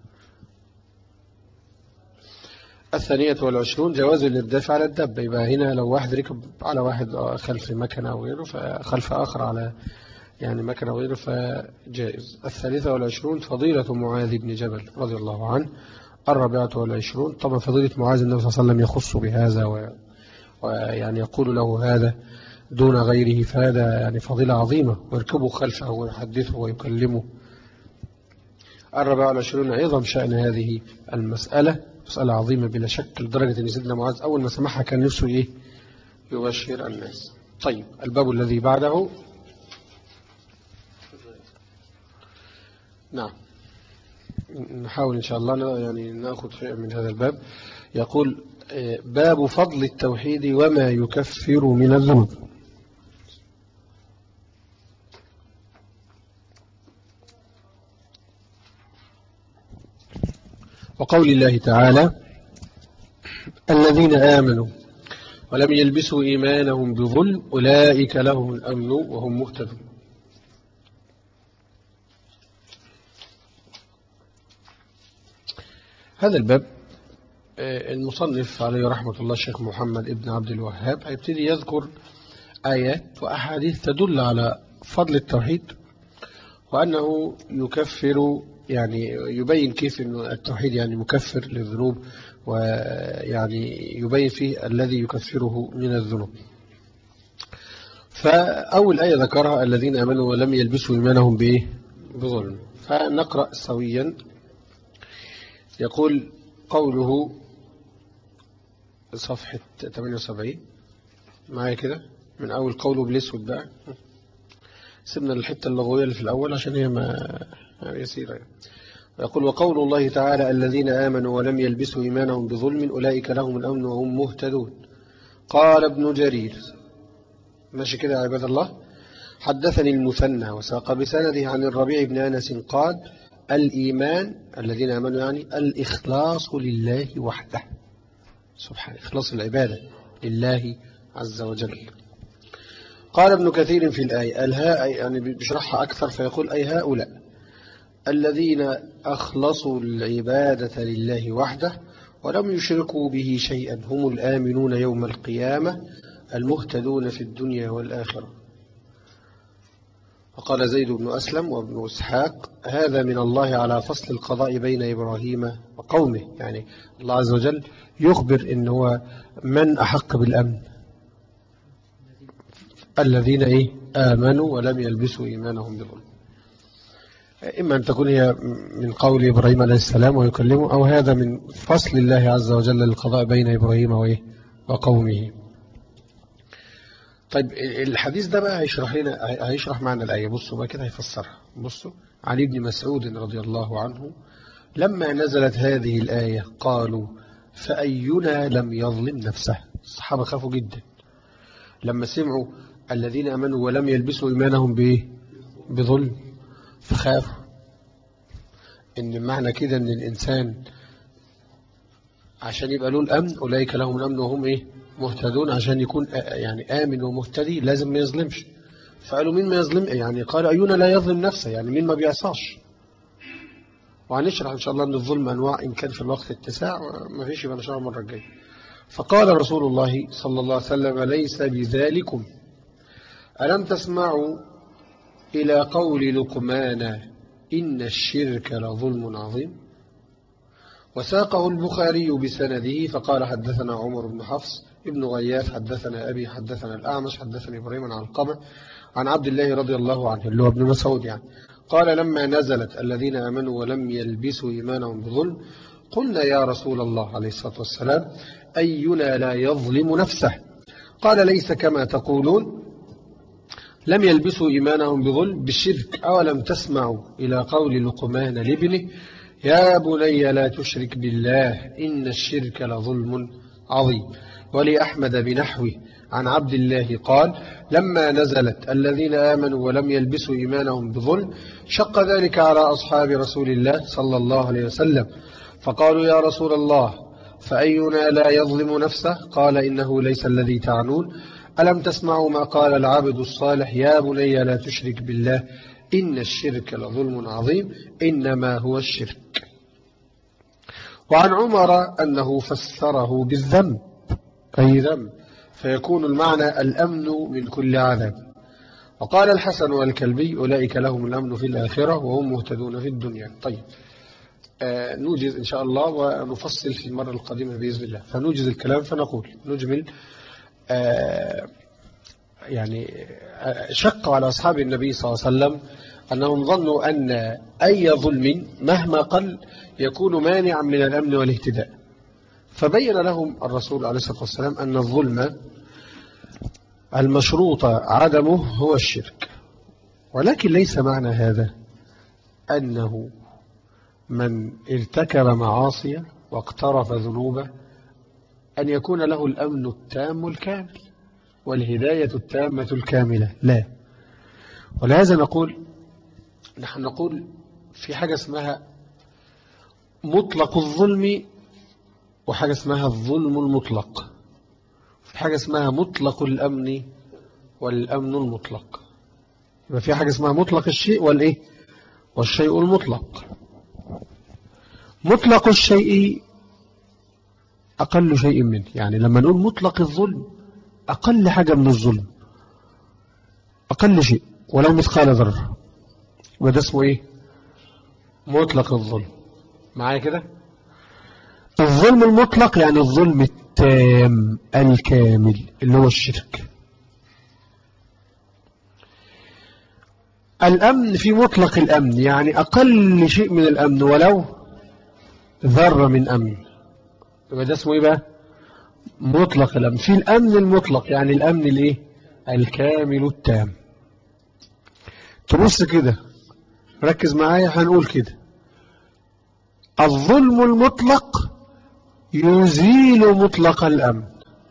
22 جواز الإرداف على الدابة. يبقى هنا لو واحد ركب على واحد خلف مكنة أو غيره، فخلف آخر على يعني مكنة أو غيره فجائز. 23 فضيلة معاذ بن جبل رضي الله عنه. 24 طبعا فضيلة معاذ النبي صلى الله عليه وسلم يخص بهذا ويعني يقول له هذا دون غيره، فهذا يعني فضيلة عظيمة، ويركبه خلفه ويحدثه ويكلمه. 24 عظم شأن هذه المسألة، مسألة عظيمة بلا شك، لدرجة أن سيدنا معاذ أول ما سمعها كان نفسه إيه يبشر الناس. طيب الباب الذي بعده. نعم نحاول إن شاء الله يعني نأخذ شيء من هذا الباب. يقول باب فضل التوحيد وما يكفر من الذنوب. وقول الله تعالى الذين آمنوا ولم يلبسوا إيمانهم بظلم أولئك لهم الأمن وهم مهتدون. هذا الباب المصنف عليه رحمة الله الشيخ محمد ابن عبد الوهاب هيبتدي يذكر آيات وأحاديث تدل على فضل التوحيد، وأنه يكفر، يعني يبين كيف أن التوحيد يعني مكفر للذنوب، ويعني يبين فيه الذي يكفره من الذنوب. فأول آية ذكرها الذين آمنوا ولم يلبسوا إيمانهم بظلم. فنقرأ سويا. يقول قوله صفحة 78 معايا كده من أول قوله بالأسود بقى، سيبنا الحتة اللغوية اللي في الأول عشان هي ما يسيرة يعني. يقول وقول الله تعالى الذين آمنوا ولم يلبسوا إيمانهم بظلم أولئك لهم الأمن وهم مهتدون. قال ابن جرير ماشي كده يا عباد الله، حدثني المثنى وساق بسنده عن الربيع بن أنس قال الإيمان الذين آمنوا يعني الإخلاص لله وحده، سبحانه إخلاص العبادة لله عز وجل. قال ابن كثير في الآية الهاء يعني بيشرحها أكثر فيقول أي هؤلاء الذين أخلصوا العبادة لله وحده ولم يشركوا به شيئا هم الآمنون يوم القيامة المهتدون في الدنيا والآخرة. وقال زيد بن أسلم وابن إسحاق هذا من الله على فصل القضاء بين إبراهيم وقومه، يعني الله عز وجل يخبر إن هو من أحق بالأمن الذين آمنوا ولم يلبسوا إيمانهم بظلم. إما أن تكون هي من قول إبراهيم عليه السلام ويكلمه، أو هذا من فصل الله عز وجل للقضاء بين إبراهيم وقومه. طيب الحديث ده بقى هيشرح معنى الآية. بصوا بقى كده هيفسرها. بصوا عن ابن مسعود رضي الله عنه لما نزلت هذه الآية قالوا فأينا لم يظلم نفسه. الصحابة خافوا جدا لما سمعوا الذين آمنوا ولم يلبسوا إيمانهم بظلم، فخافوا إن معنى كده إن الإنسان عشان يبقى له الأمن أولئك لهم الأمن وهم مهتدون، عشان يكون يعني آمن ومهتدي لازم ما يظلمش. فقالوا مين ما يظلم، يعني قال أينا لا يظلم نفسه، يعني مين ما بيعصاش. وهنشرح إن شاء الله أن الظلم أنواع إن كان في الوقت اتساع، ما فيش يبقى نشرح المرة الجاية. فقال رسول الله صلى الله عليه وسلم ليس بذلكم ألم تسمعوا إلى قول لقمان إن الشرك لظلم عظيم. وساقه البخاري بسنده فقال حدثنا عمر بن حفص ابن غياث حدثنا أبي حدثنا الأعمش حدثني إبراهيم عن علقمة عن عبد الله رضي الله عنه اللي هو ابن مسعود يعني قال لما نزلت الذين آمنوا ولم يلبسوا إيمانهم بظلم قلنا يا رسول الله عليه الصلاة والسلام أينا لا يظلم نفسه. قال ليس كما تقولون لم يلبسوا إيمانهم بظلم بالشرك. أولم تسمعوا إلى قول لقمان لابنه يا بني لا تشرك بالله إن الشرك لظلم عظيم. ولأحمد بنحوه عن عبد الله قال لما نزلت الذين آمنوا ولم يلبسوا إيمانهم بظلم شق ذلك على أصحاب رسول الله صلى الله عليه وسلم فقالوا يا رسول الله فأينا لا يظلم نفسه. قال إنه ليس الذي تعنون. ألم تسمعوا ما قال العبد الصالح يا بني لا تشرك بالله إن الشرك لظلم عظيم إنما هو الشرك. وعن عمر أنه فسره بالذنب أي ذنب فيكون المعنى الأمن من كل عذاب. وقال الحسن والكلبي أولئك لهم الأمن في الآخرة وهم مهتدون في الدنيا. طيب نوجز إن شاء الله ونفصل في المرة القادمة بإذن الله. فنوجز الكلام فنقول نجمل يعني شق على أصحاب النبي صلى الله عليه وسلم أنهم ظنوا أن أي ظلم مهما قل يكون مانعا من الأمن والاهتداء. فبين لهم الرسول عليه الصلاة والسلام أن الظلم المشروط عدمه هو الشرك. ولكن ليس معنى هذا أنه من ارتكب معاصي واقترف ذنوبه أن يكون له الأمن التام الكامل والهداية التامة الكاملة، لا. ولهذا نحن نقول في حاجة اسمها مطلق الظلم وحاجة اسمها الظلم المطلق، في حاجة اسمها مطلق الأمن والأمن المطلق. يبقى في حاجة اسمها مطلق الشيء والشيء المطلق. مطلق الشيء أقل شيء منه، يعني لما نقول مطلق الظلم أقل حاجة من الظلم، أقل شيء ولو مثقال ذرة، وده اسمه مطلق الظلم. معايا كده؟ الظلم المطلق يعني الظلم التام الكامل اللي هو الشرك. الأمن في مطلق الأمن يعني أقل شيء من الأمن ولو ذرة من أمن، يبقى ده اسمه إيه بقى؟ مطلق الأمن. في الأمن المطلق، يعني الأمن الإيه؟ الكامل التام. تبص كده، ركز معايا، هنقول كده: الظلم المطلق يزيل مطلق الأمن،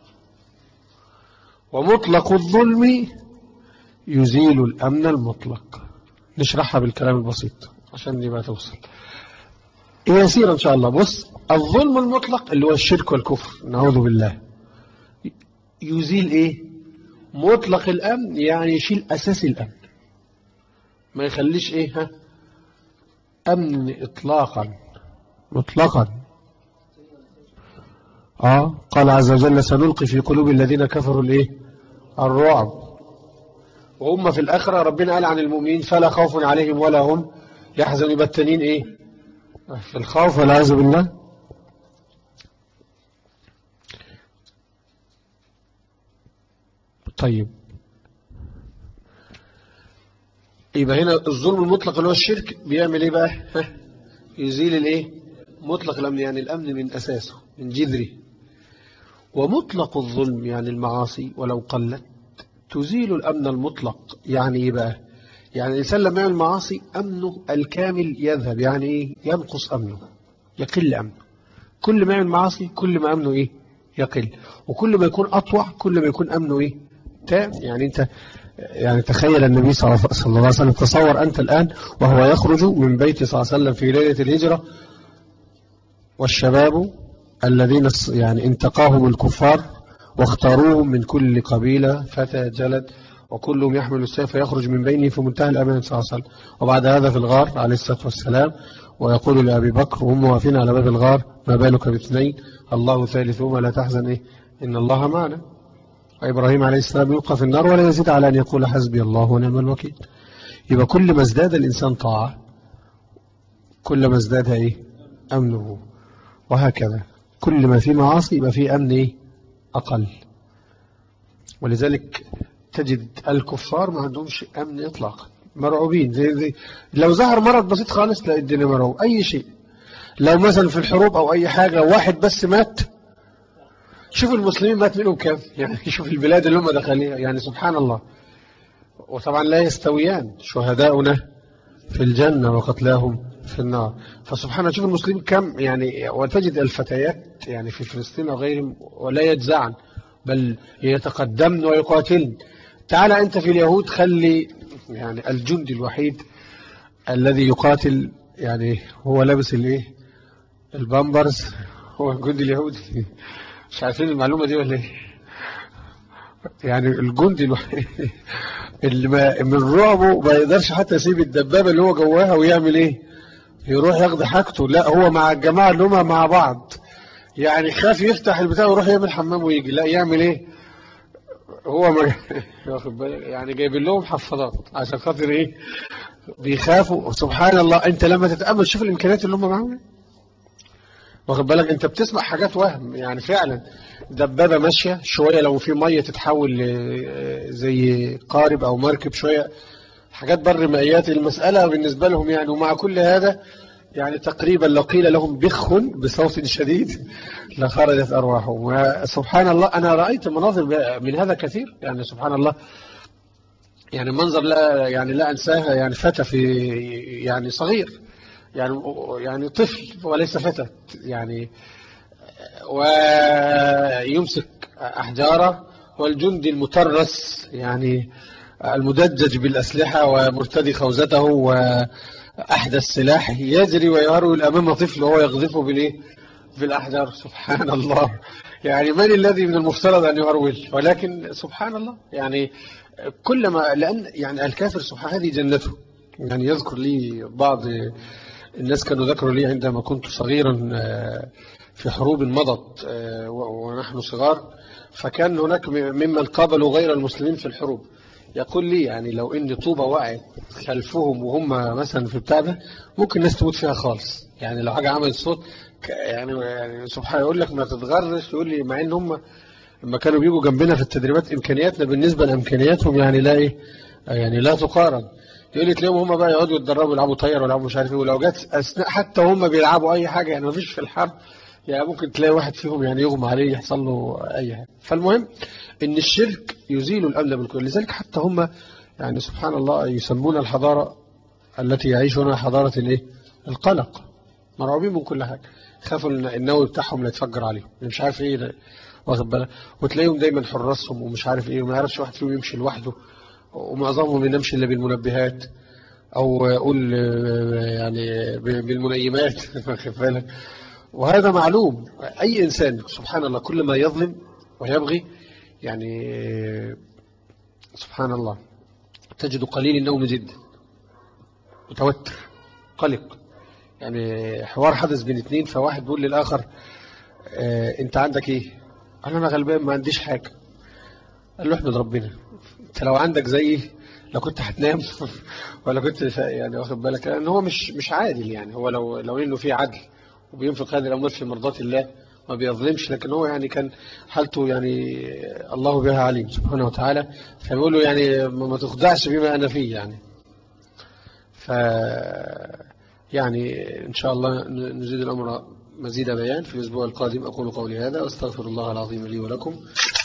ومطلق الظلم يزيل الأمن المطلق. نشرحها بالكلام البسيط عشان يبقى توصل يسير إن شاء الله. بص، الظلم المطلق اللي هو الشرك والكفر، نعوذ بالله، يزيل إيه؟ مطلق الأمن، يعني يشيل أساس الأمن، ما يخليش إيه؟ أمن إطلاقا مطلقا. قال عز وجل: سنلقي في قلوب الذين كفروا الإيه؟ الرعب، وهم في الآخرة ربنا قال عن المؤمنين: فلا خوف عليهم ولا هم يحزنون. يبتنين إيه؟ في الخوف والعياذ بالله. طيب، يبقى هنا الظلم المطلق اللي هو الشرك بيعمل ايه بقى؟ يزيل الايه؟ مطلق الامن، يعني الامن من اساسه من جذره. ومطلق الظلم يعني المعاصي ولو قلت تزيل الامن المطلق. يعني ايه بقى؟ يعني الانسان لما يعمل معاصي امنه الكامل يذهب، يعني ايه؟ ينقص امنه، يقل امنه. كل ما يعمل معاصي كل ما امنه ايه؟ يقل. وكل ما يكون اطوع كل ما يكون امنه ايه؟ تام. يعني انت يعني تخيل النبي صلى الله عليه وسلم، تصور أنت الآن وهو يخرج من بيته صلى الله عليه وسلم في ليلة الهجرة، والشباب الذين يعني انتقاهم الكفار واختاروهم من كل قبيلة فتى جلد، وكلهم يحمل السيف، يخرج من بينه في منتهى الأمان صلى الله عليه وسلم. وبعد هذا في الغار عليه الصلاة والسلام، ويقول لأبي بكر وهم واقفين على باب الغار: ما بالك باثنين الله ثالثهما لا تحزن إيه؟ إن الله معنا. وإبراهيم عليه السلام يلقى في النار ولا يزيد على أن يقول حسبي الله ونعم الوكيل. يبقى كل ما ازداد الإنسان طاعة كل ما ازداد إيه؟ أمنه. وهكذا كل ما في معاصي يبقى في أمن إيه؟ أقل. ولذلك تجد الكفار ما عندهمش أمن إطلاقا، مرعوبين. زي لو ظهر مرض بسيط خالص لا الدنيا مرعوب. أي شيء، لو مثلا في الحروب أو أي حاجة واحد بس مات، شوف المسلمين مات منهم كم، يعني شوف البلاد اللي هم دخليها، يعني سبحان الله. وطبعا لا يستويان، شهداؤنا في الجنة وقتلاهم في النار. فسبحان الله، شوف المسلمين كم يعني. وتجد الفتيات يعني في فلسطين وغيرهم ولا يجزعن، بل يتقدمن ويقاتلن. تعال أنت في اليهود، خلي يعني الجندي الوحيد الذي يقاتل يعني هو لابس الايه؟ البامبرز، هو الجندي اليهودي. مش عارفين المعلومة دي ولا ايه؟ يعني الجندي الوحيد اللي من رعبه ما يقدرش حتى يسيب الدبابة اللي هو جواها ويعمل ايه؟ يروح ياخد حاجته. لا، هو مع الجماعة اللي هم مع بعض، يعني خاف يفتح البتاع ويروح يعمل حمام ويجي. لا، يعمل ايه؟ هو ما واخد بالك، يعني جايبين لهم حفاضات عشان خاطر ايه؟ بيخافوا. سبحان الله، انت لما تتأمل شوف الامكانيات اللي هم معاهم، واخد بالك، انت بتسمع حاجات وهم. يعني فعلا دبابة ماشية شوية، لو في مية تتحول زي قارب او مركب، شوية حاجات بر مائيات، المسألة بالنسبة لهم يعني. ومع كل هذا يعني تقريبا لو قيل لهم بخ بصوت شديد لخرجت أرواحهم. سبحان الله، أنا رأيت مناظر من هذا كثير، يعني سبحان الله. يعني منظر لا أنساها. يعني فتى في يعني صغير، يعني طفل وليس فتى، يعني ويمسك أحجاره، والجندي المترس يعني المدجج بالأسلحة ومرتدي خوذته وأحدث سلاح يجري ويهرول أمام طفل وهو يقذفه بالأحجار. سبحان الله، يعني من الذي من المفترض أن يهرول؟ ولكن سبحان الله، يعني كلما لأن يعني الكافر سبحان هذه جنته. يعني يذكر لي بعض الناس كانوا ذكروا لي عندما كنت صغيرا في حروب مضت ونحن صغار، فكان هناك ممن قابلوا غير المسلمين في الحروب، يقول لي يعني لو ان طوبة وقعت خلفهم وهم مثلا في بتاع ده ممكن الناس تموت فيها خالص. يعني لو حاجة عملت صوت يعني سبحان، يقول لك ما تتغرش. يقول لي مع ان هم لما كانوا بيجوا جنبنا في التدريبات امكانياتنا بالنسبة لامكانياتهم يعني لا ايه، يعني لا تقارن. يقول لي تلاقيهم هم بقى يقعدوا يتدربوا يلعبوا طير ويلعبوا مش عارف ايه، ولو جت اثناء حتى هم بيلعبوا اي حاجه يعني ما فيش في الحرب يعني ممكن تلاقي واحد فيهم يعني يغمى عليه يحصل له اي حاجه. فالمهم ان الشرك يزيل الامن بالكل، لذلك حتى هم يعني سبحان الله يسمون الحضاره التي يعيشونها حضاره الايه؟ القلق، مرعوبين من كل حاجه، خافوا ان النووي بتاعهم لا يتفجر عليهم مش عارف ايه، واخد بالك، وتلاقيهم دايما حراسهم ومش عارف ايه، وما يعرفش واحد فيهم يمشي لوحده، ومعظمهم ما ينامش الا بالمنبهات او قول يعني بالمنيمات واخد بالك. وهذا معلوم، اي انسان سبحان الله كل ما يظلم ويبغي يعني سبحان الله تجد قليل النوم جدا، متوتر قلق. يعني حوار حدث بين اثنين، فواحد بيقول للاخر انت عندك ايه؟ قال انا غلبان ما عنديش حاجه. قال له احمد ربنا، انت لو عندك زيي لو كنت هتنام ولا كنت يعني واخد بالك، لان هو مش عادل يعني. هو لو انه في عدل وبينفق هذه الاموال في مرضات الله ما بيظلمش، لكن هو يعني كان حالته يعني الله بها عليم سبحانه وتعالى، فبيقول له يعني ما تخدعش بما انا فيه يعني. ف يعني ان شاء الله نزيد الامر مزيد بيان في الاسبوع القادم. اقول قولي هذا واستغفر الله العظيم لي ولكم.